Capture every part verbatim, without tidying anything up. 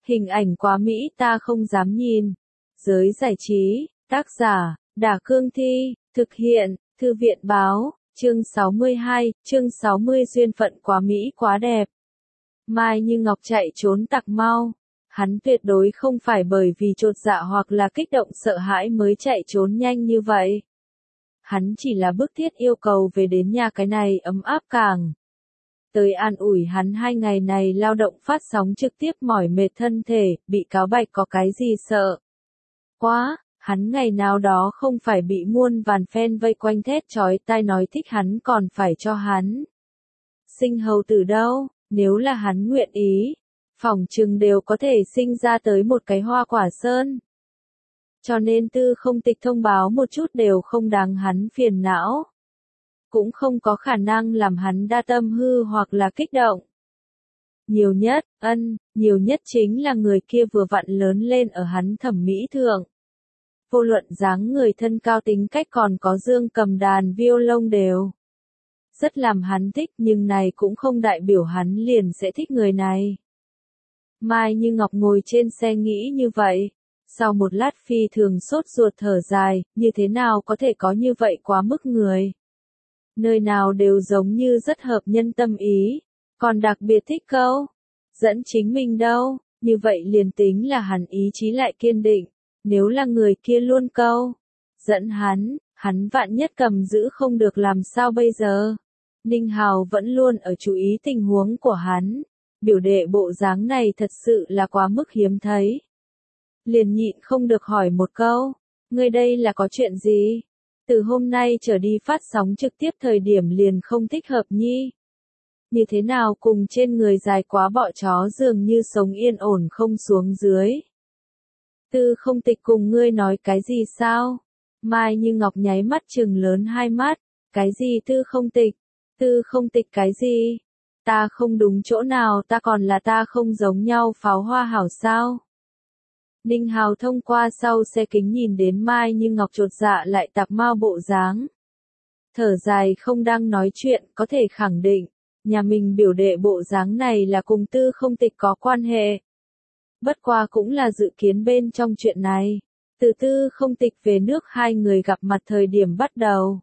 Hình ảnh quá mỹ ta không dám nhìn. Giới giải trí, tác giả, Đả Cương Thi, thực hiện, Thư viện Báo, chương sáu mươi hai, chương sáu mươi duyên phận quá mỹ quá đẹp. Mai Như Ngọc chạy trốn tặc mau. Hắn tuyệt đối không phải bởi vì chột dạ hoặc là kích động sợ hãi mới chạy trốn nhanh như vậy. Hắn chỉ là bức thiết yêu cầu về đến nhà cái này ấm áp càng. Tới an ủi hắn hai ngày này lao động phát sóng trực tiếp mỏi mệt thân thể, bị cáo bạch có cái gì sợ. Quá, hắn ngày nào đó không phải bị muôn vàn fan vây quanh thét chói tai nói thích hắn còn phải cho hắn. Sinh hầu tử đâu, nếu là hắn nguyện ý, phỏng chừng đều có thể sinh ra tới một cái hoa quả sơn. Cho nên Tư Không Tịch thông báo một chút đều không đáng hắn phiền não. Cũng không có khả năng làm hắn đa tâm hư hoặc là kích động. Nhiều nhất, ân, nhiều nhất chính là người kia vừa vặn lớn lên ở hắn thẩm mỹ thượng. Vô luận dáng người thân cao tính cách còn có dương cầm đàn violon đều. Rất làm hắn thích nhưng này cũng không đại biểu hắn liền sẽ thích người này. Mai Như Ngọc ngồi trên xe nghĩ như vậy. Sau một lát phi thường sốt ruột thở dài, như thế nào có thể có như vậy quá mức người. Nơi nào đều giống như rất hợp nhân tâm ý, còn đặc biệt thích câu. Dẫn chính mình đâu, như vậy liền tính là hắn ý chí lại kiên định, nếu là người kia luôn câu. Dẫn hắn, hắn vạn nhất cầm giữ không được làm sao bây giờ. Ninh Hào vẫn luôn ở chú ý tình huống của hắn, biểu đệ bộ dáng này thật sự là quá mức hiếm thấy. Liền nhịn không được hỏi một câu, ngươi đây là có chuyện gì? Từ hôm nay trở đi phát sóng trực tiếp thời điểm liền không thích hợp nhi. Như thế nào cùng trên người dài quá bọ chó dường như sống yên ổn không xuống dưới. Tư Không Tịch cùng ngươi nói cái gì sao? Mai Như Ngọc nháy mắt trừng lớn hai mắt, cái gì Tư Không Tịch? Tư Không Tịch cái gì? Ta không đúng chỗ nào ta còn là ta không giống nhau pháo hoa hảo sao? Ninh Hào thông qua sau xe kính nhìn đến Mai Như Ngọc chột dạ lại tạp mau bộ dáng. Thở dài không đang nói chuyện, có thể khẳng định, nhà mình biểu đệ bộ dáng này là cùng Tư Không Tịch có quan hệ. Bất qua cũng là dự kiến bên trong chuyện này. Từ Tư Không Tịch về nước hai người gặp mặt thời điểm bắt đầu.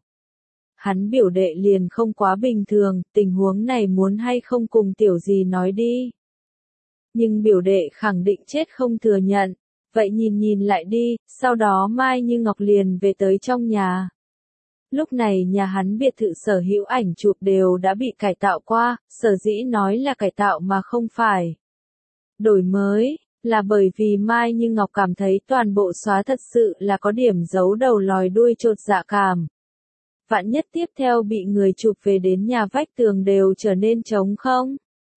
Hắn biểu đệ liền không quá bình thường, tình huống này muốn hay không cùng tiểu gì nói đi. Nhưng biểu đệ khẳng định chết không thừa nhận. Vậy nhìn nhìn lại đi, sau đó Mai Như Ngọc liền về tới trong nhà. Lúc này nhà hắn biệt thự sở hữu ảnh chụp đều đã bị cải tạo qua, sở dĩ nói là cải tạo mà không phải đổi mới, là bởi vì Mai Như Ngọc cảm thấy toàn bộ xóa thật sự là có điểm giấu đầu lòi đuôi chột dạ cảm. Vạn nhất tiếp theo bị người chụp về đến nhà vách tường đều trở nên trống không.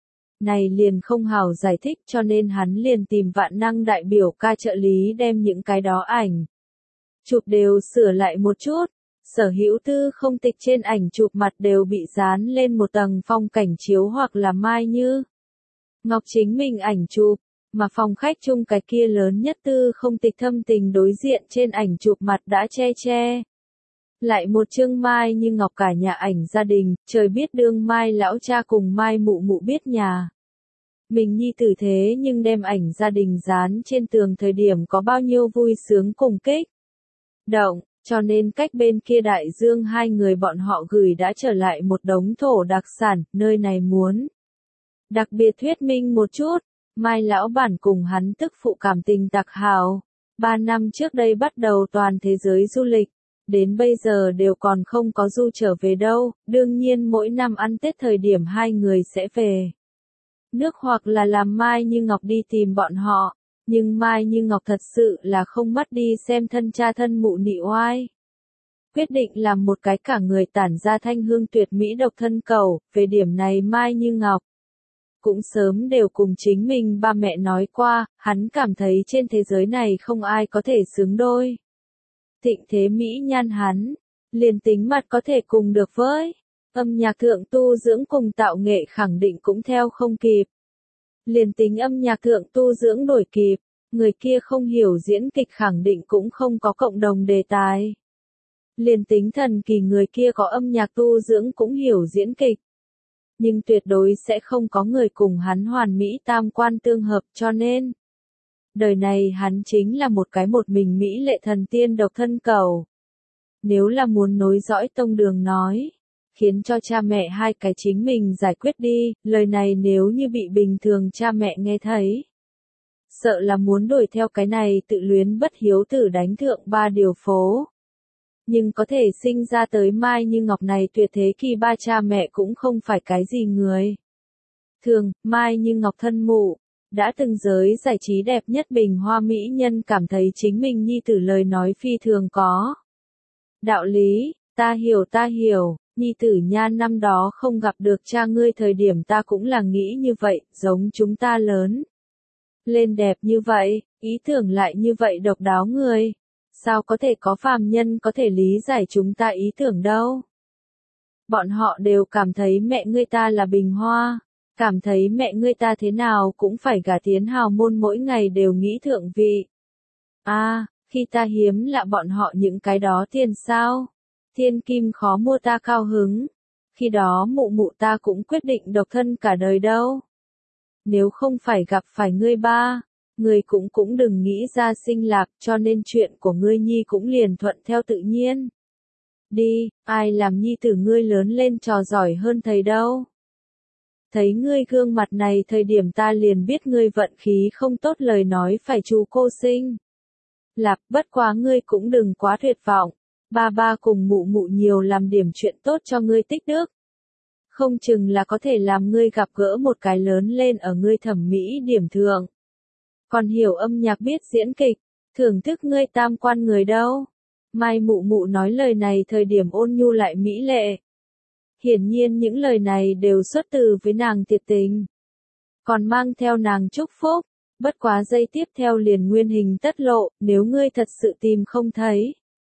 Này liền không hảo giải thích cho nên hắn liền tìm vạn năng đại biểu ca trợ lý đem những cái đó ảnh chụp đều sửa lại một chút. Sở hữu Tư Không Tịch trên ảnh chụp mặt đều bị dán lên một tầng phong cảnh chiếu hoặc là Mai Như Ngọc chính mình ảnh chụp, mà phòng khách chung cái kia lớn nhất Tư Không Tịch thâm tình đối diện trên ảnh chụp mặt đã che che. Lại một chương Mai Như Ngọc cả nhà ảnh gia đình, trời biết đương Mai lão cha cùng Mai mụ mụ biết nhà. Mình nhi tử thế nhưng đem ảnh gia đình dán trên tường thời điểm có bao nhiêu vui sướng cùng kích động, cho nên cách bên kia đại dương hai người bọn họ gửi đã trở lại một đống thổ đặc sản, nơi này muốn đặc biệt thuyết minh một chút, Mai lão bản cùng hắn tức phụ cảm tình đặc hào. Ba năm trước đây bắt đầu toàn thế giới du lịch. Đến bây giờ đều còn không có du trở về đâu, đương nhiên mỗi năm ăn Tết thời điểm hai người sẽ về nước hoặc là làm Mai Như Ngọc đi tìm bọn họ, nhưng Mai Như Ngọc thật sự là không mất đi xem thân cha thân mụ nị oai. Quyết định làm một cái cả người tản ra thanh hương tuyệt mỹ độc thân cầu, về điểm này Mai Như Ngọc cũng sớm đều cùng chính mình ba mẹ nói qua, hắn cảm thấy trên thế giới này không ai có thể xứng đôi. Thịnh thế mỹ nhan hắn, liền tính mặt có thể cùng được với âm nhạc thượng tu dưỡng cùng tạo nghệ khẳng định cũng theo không kịp. Liền tính âm nhạc thượng tu dưỡng đổi kịp, người kia không hiểu diễn kịch khẳng định cũng không có cộng đồng đề tài. Liền tính thần kỳ người kia có âm nhạc tu dưỡng cũng hiểu diễn kịch. Nhưng tuyệt đối sẽ không có người cùng hắn hoàn mỹ tam quan tương hợp cho nên, Đời này hắn chính là một cái một mình mỹ lệ thần tiên độc thân cầu. Nếu là muốn nối dõi tông đường nói, khiến cho cha mẹ hai cái chính mình giải quyết đi, lời này nếu như bị bình thường cha mẹ nghe thấy. Sợ là muốn đuổi theo cái này tự luyến bất hiếu tử đánh thượng ba điều phố. Nhưng có thể sinh ra tới Mai Như Ngọc này tuyệt thế kỳ ba cha mẹ cũng không phải cái gì người. Thường, Mai Như Ngọc thân mụ, đã từng giới giải trí đẹp nhất bình hoa mỹ nhân cảm thấy chính mình nhi tử lời nói phi thường có. Đạo lý, ta hiểu ta hiểu, nhi tử nha năm đó không gặp được cha ngươi thời điểm ta cũng là nghĩ như vậy, giống chúng ta lớn. Lên đẹp như vậy, ý tưởng lại như vậy độc đáo người. Sao có thể có phàm nhân có thể lý giải chúng ta ý tưởng đâu? Bọn họ đều cảm thấy mẹ ngươi ta là bình hoa, cảm thấy mẹ ngươi ta thế nào cũng phải gả tiến hào môn mỗi ngày đều nghĩ thượng vị. A, à, khi ta hiếm lạ bọn họ những cái đó tiền sao? Thiên kim khó mua ta cao hứng. Khi đó mụ mụ ta cũng quyết định độc thân cả đời đâu. Nếu không phải gặp phải ngươi ba, ngươi cũng cũng đừng nghĩ ra sinh lạc cho nên chuyện của ngươi nhi cũng liền thuận theo tự nhiên. Đi, ai làm nhi tử ngươi lớn lên trò giỏi hơn thầy đâu. Thấy ngươi gương mặt này thời điểm ta liền biết ngươi vận khí không tốt lời nói phải chú cô sinh. Lạc bất quá ngươi cũng đừng quá tuyệt vọng, ba ba cùng mụ mụ nhiều làm điểm chuyện tốt cho ngươi tích đức. Không chừng là có thể làm ngươi gặp gỡ một cái lớn lên ở ngươi thẩm mỹ điểm thượng. Còn hiểu âm nhạc biết diễn kịch, thưởng thức ngươi tam quan người đâu. Mai mụ mụ nói lời này thời điểm ôn nhu lại mỹ lệ. Hiển nhiên những lời này đều xuất từ với nàng thiệt tình. Còn mang theo nàng chúc phúc, bất quá giây tiếp theo liền nguyên hình tất lộ, nếu ngươi thật sự tìm không thấy.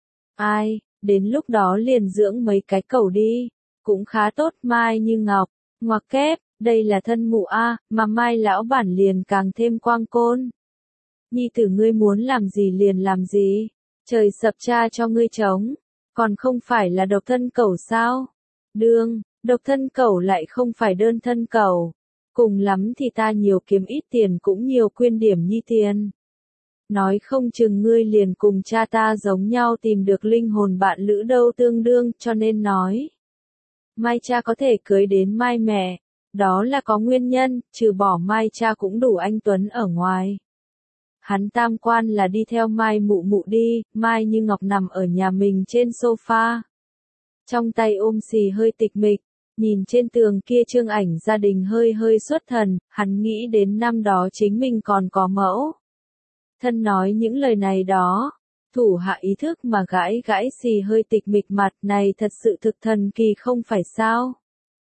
Ai, đến lúc đó liền dưỡng mấy cái cẩu đi, cũng khá tốt. Mai Như Ngọc, ngoặc kép, đây là thân mụ a, mà Mai lão bản liền càng thêm quang côn. Nhi tử ngươi muốn làm gì liền làm gì, trời sập cha cho ngươi trống, còn không phải là độc thân cẩu sao? Đương, độc thân cẩu lại không phải đơn thân cẩu, cùng lắm thì ta nhiều kiếm ít tiền cũng nhiều quyên điểm nhi tiền. Nói không chừng ngươi liền cùng cha ta giống nhau tìm được linh hồn bạn lữ đâu tương đương, cho nên nói. Mai cha có thể cưới đến Mai mẹ, đó là có nguyên nhân, trừ bỏ Mai cha cũng đủ anh tuấn ở ngoài. Hắn tam quan là đi theo Mai mụ mụ đi, Mai Như Ngọc nằm ở nhà mình trên sofa. Trong tay ôm xì hơi tịch mịch, nhìn trên tường kia trương ảnh gia đình hơi hơi xuất thần, hắn nghĩ đến năm đó chính mình còn có mẫu. Thân nói những lời này đó, thủ hạ ý thức mà gãi gãi xì hơi tịch mịch mặt này thật sự thực thần kỳ không phải sao.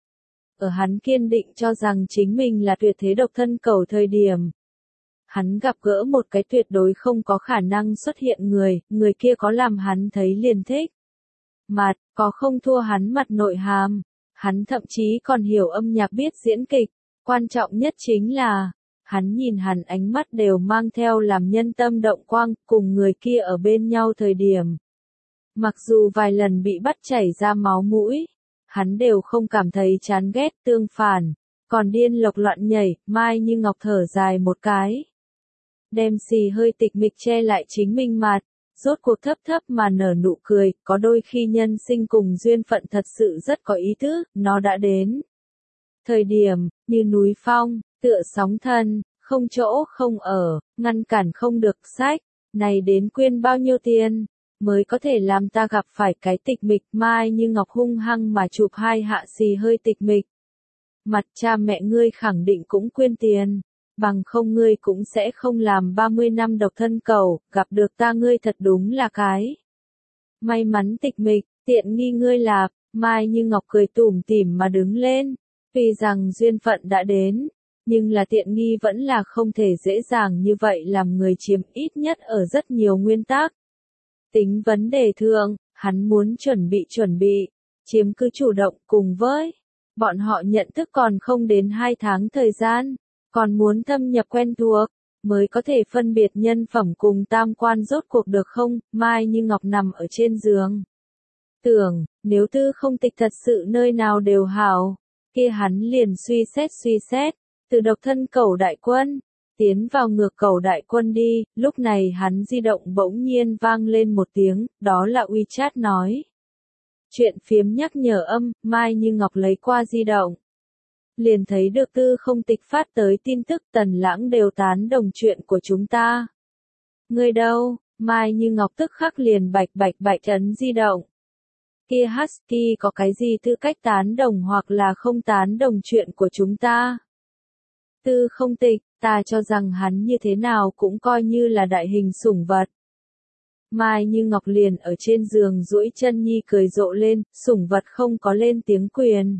Ở hắn kiên định cho rằng chính mình là tuyệt thế độc thân cầu thời điểm. Hắn gặp gỡ một cái tuyệt đối không có khả năng xuất hiện người, người kia có làm hắn thấy liền thích. Mặt, có không thua hắn mặt nội hàm. Hắn thậm chí còn hiểu âm nhạc biết diễn kịch. Quan trọng nhất chính là, hắn nhìn hắn ánh mắt đều mang theo làm nhân tâm động quang, cùng người kia ở bên nhau thời điểm. Mặc dù vài lần bị bắt chảy ra máu mũi, hắn đều không cảm thấy chán ghét tương phản, còn điên lộc loạn nhảy. Mai Như Ngọc thở dài một cái. Đem xì hơi tịch mịch che lại chính mình mặt, rốt cuộc thấp thấp mà nở nụ cười, có đôi khi nhân sinh cùng duyên phận thật sự rất có ý tứ, nó đã đến. Thời điểm, như núi phong, tựa sóng thân, không chỗ không ở, ngăn cản không được sách, này đến quyên bao nhiêu tiền, mới có thể làm ta gặp phải cái tịch mịch. Mai Như Ngọc hung hăng mà chụp hai hạ xì hơi tịch mịch. Mặt cha mẹ ngươi khẳng định cũng quyên tiền. Bằng không ngươi cũng sẽ không làm ba mươi năm độc thân cầu, gặp được ta ngươi thật đúng là cái. May mắn tịch mịch, tiện nghi ngươi lạc. Mai Như Ngọc cười tủm tỉm mà đứng lên. Tuy rằng duyên phận đã đến, nhưng là tiện nghi vẫn là không thể dễ dàng như vậy làm người chiếm, ít nhất ở rất nhiều nguyên tắc. Tính vấn đề thượng, hắn muốn chuẩn bị chuẩn bị, chiếm cứ chủ động cùng với. Bọn họ nhận thức còn không đến hai tháng thời gian. Còn muốn thâm nhập quen thuộc, mới có thể phân biệt nhân phẩm cùng tam quan rốt cuộc được không? Mai Như Ngọc nằm ở trên giường. Tưởng, nếu tư không tịch thật sự nơi nào đều hảo, kia hắn liền suy xét suy xét, từ độc thân cẩu đại quân, tiến vào ngược cầu đại quân đi, lúc này hắn di động bỗng nhiên vang lên một tiếng, đó là WeChat nói. Chuyện phiếm nhắc nhở âm, Mai Như Ngọc lấy qua di động. Liền thấy được Tư Không Tịch phát tới tin tức Tần Lãng đều tán đồng chuyện của chúng ta. Người đâu? Mai Như Ngọc tức khắc liền bạch bạch bạch ấn di động. Kia Husky có cái gì tư cách tán đồng hoặc là không tán đồng chuyện của chúng ta? Tư Không Tịch, ta cho rằng hắn như thế nào cũng coi như là đại hình sủng vật. Mai Như Ngọc liền ở trên giường duỗi chân nhi cười rộ lên, sủng vật không có lên tiếng quyền.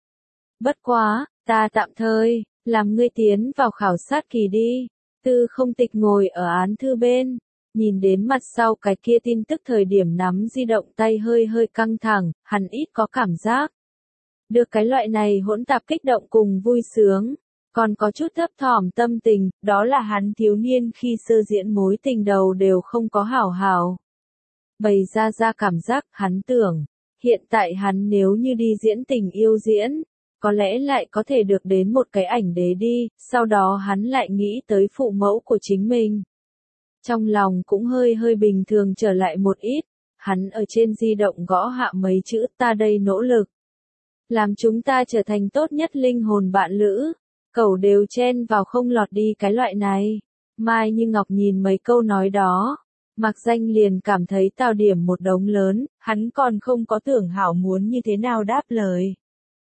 Bất quá, ta tạm thời, làm ngươi tiến vào khảo sát kỳ đi. Tư Không Tịch ngồi ở án thư bên, nhìn đến mặt sau cái kia tin tức thời điểm nắm di động tay hơi hơi căng thẳng, hắn ít có cảm giác. Được cái loại này hỗn tạp kích động cùng vui sướng, còn có chút thấp thỏm tâm tình, đó là hắn thiếu niên khi sơ diễn mối tình đầu đều không có hảo hảo. Bày ra ra cảm giác, hắn tưởng, hiện tại hắn nếu như đi diễn tình yêu diễn, có lẽ lại có thể được đến một cái ảnh đế đi, sau đó hắn lại nghĩ tới phụ mẫu của chính mình. Trong lòng cũng hơi hơi bình thường trở lại một ít, hắn ở trên di động gõ hạ mấy chữ ta đây nỗ lực. Làm chúng ta trở thành tốt nhất linh hồn bạn lữ, cẩu đều chen vào không lọt đi cái loại này. Mai Như Ngọc nhìn mấy câu nói đó, Mạc Danh liền cảm thấy tào điểm một đống lớn, hắn còn không có tưởng hảo muốn như thế nào đáp lời.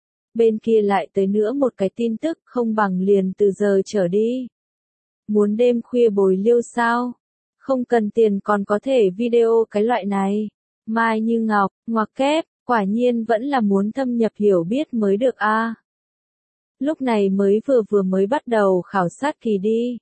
Bên kia lại tới nữa một cái tin tức không bằng liền từ giờ trở đi. Muốn đêm khuya bồi liêu sao? Không cần tiền còn có thể video cái loại này. Mai Như Ngọc, ngoặc kép, quả nhiên vẫn là muốn thâm nhập hiểu biết mới được a. À. Lúc này mới vừa vừa mới bắt đầu khảo sát kỳ đi.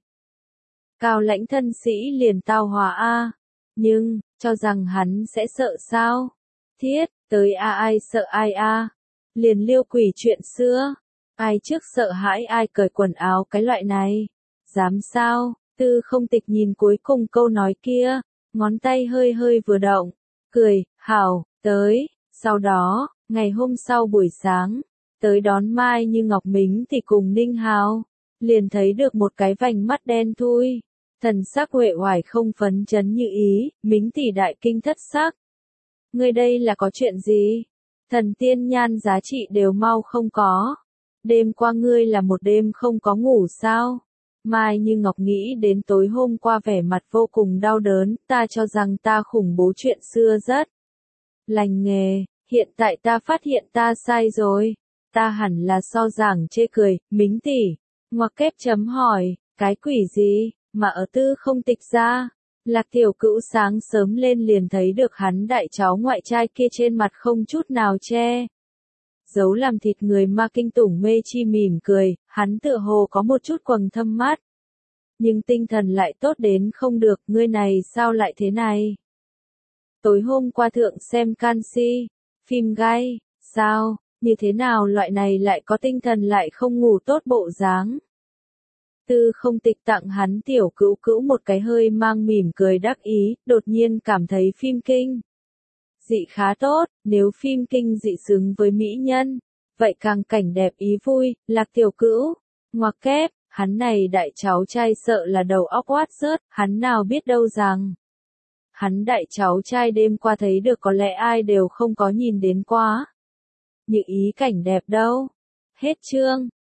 Cao lãnh thân sĩ liền tao hòa a. À. Nhưng, cho rằng hắn sẽ sợ sao? Thiết, tới a ai sợ ai a? À. Liền liêu quỷ chuyện xưa. Ai trước sợ hãi ai cởi quần áo cái loại này. Dám sao? Tư Không Tịch nhìn cuối cùng câu nói kia, ngón tay hơi hơi vừa động, cười, hảo, tới, sau đó, ngày hôm sau buổi sáng, tới đón Mai Như Ngọc Mính thì cùng Ninh Hào, liền thấy được một cái vành mắt đen thui, thần sắc uể oải không phấn chấn như ý, Mính tỷ đại kinh thất sắc. Ngươi đây là có chuyện gì? Thần tiên nhan giá trị đều mau không có. Đêm qua ngươi là một đêm không có ngủ sao? Mai Như Ngọc nghĩ đến tối hôm qua vẻ mặt vô cùng đau đớn, ta cho rằng ta khủng bố chuyện xưa rất lành nghề, hiện tại ta phát hiện ta sai rồi, ta hẳn là so giảng chê cười, Mính tỷ, ngoặc kép chấm hỏi, cái quỷ gì, mà ở Tư Không Tịch ra, Lạc Tiểu Cữu sáng sớm lên liền thấy được hắn đại cháu ngoại trai kia trên mặt không chút nào che. Giấu làm thịt người ma kinh tủng mê chi mỉm cười, hắn tựa hồ có một chút quầng thâm mắt. Nhưng tinh thần lại tốt đến không được, ngươi này sao lại thế này? Tối hôm qua thượng xem canxi, phim gai, sao, như thế nào loại này lại có tinh thần lại không ngủ tốt bộ dáng? Tư Không Tịch tặng hắn Tiểu Cữu Cữu một cái hơi mang mỉm cười đắc ý, đột nhiên cảm thấy phim kinh dị khá tốt, nếu phim kinh dị xứng với mỹ nhân, vậy càng cảnh đẹp ý vui, Lạc Tiểu Cữu, ngoặc kép, hắn này đại cháu trai sợ là đầu óc oát rớt, hắn nào biết đâu rằng. Hắn đại cháu trai đêm qua thấy được có lẽ ai đều không có nhìn đến quá. Những ý cảnh đẹp đâu. Hết chương.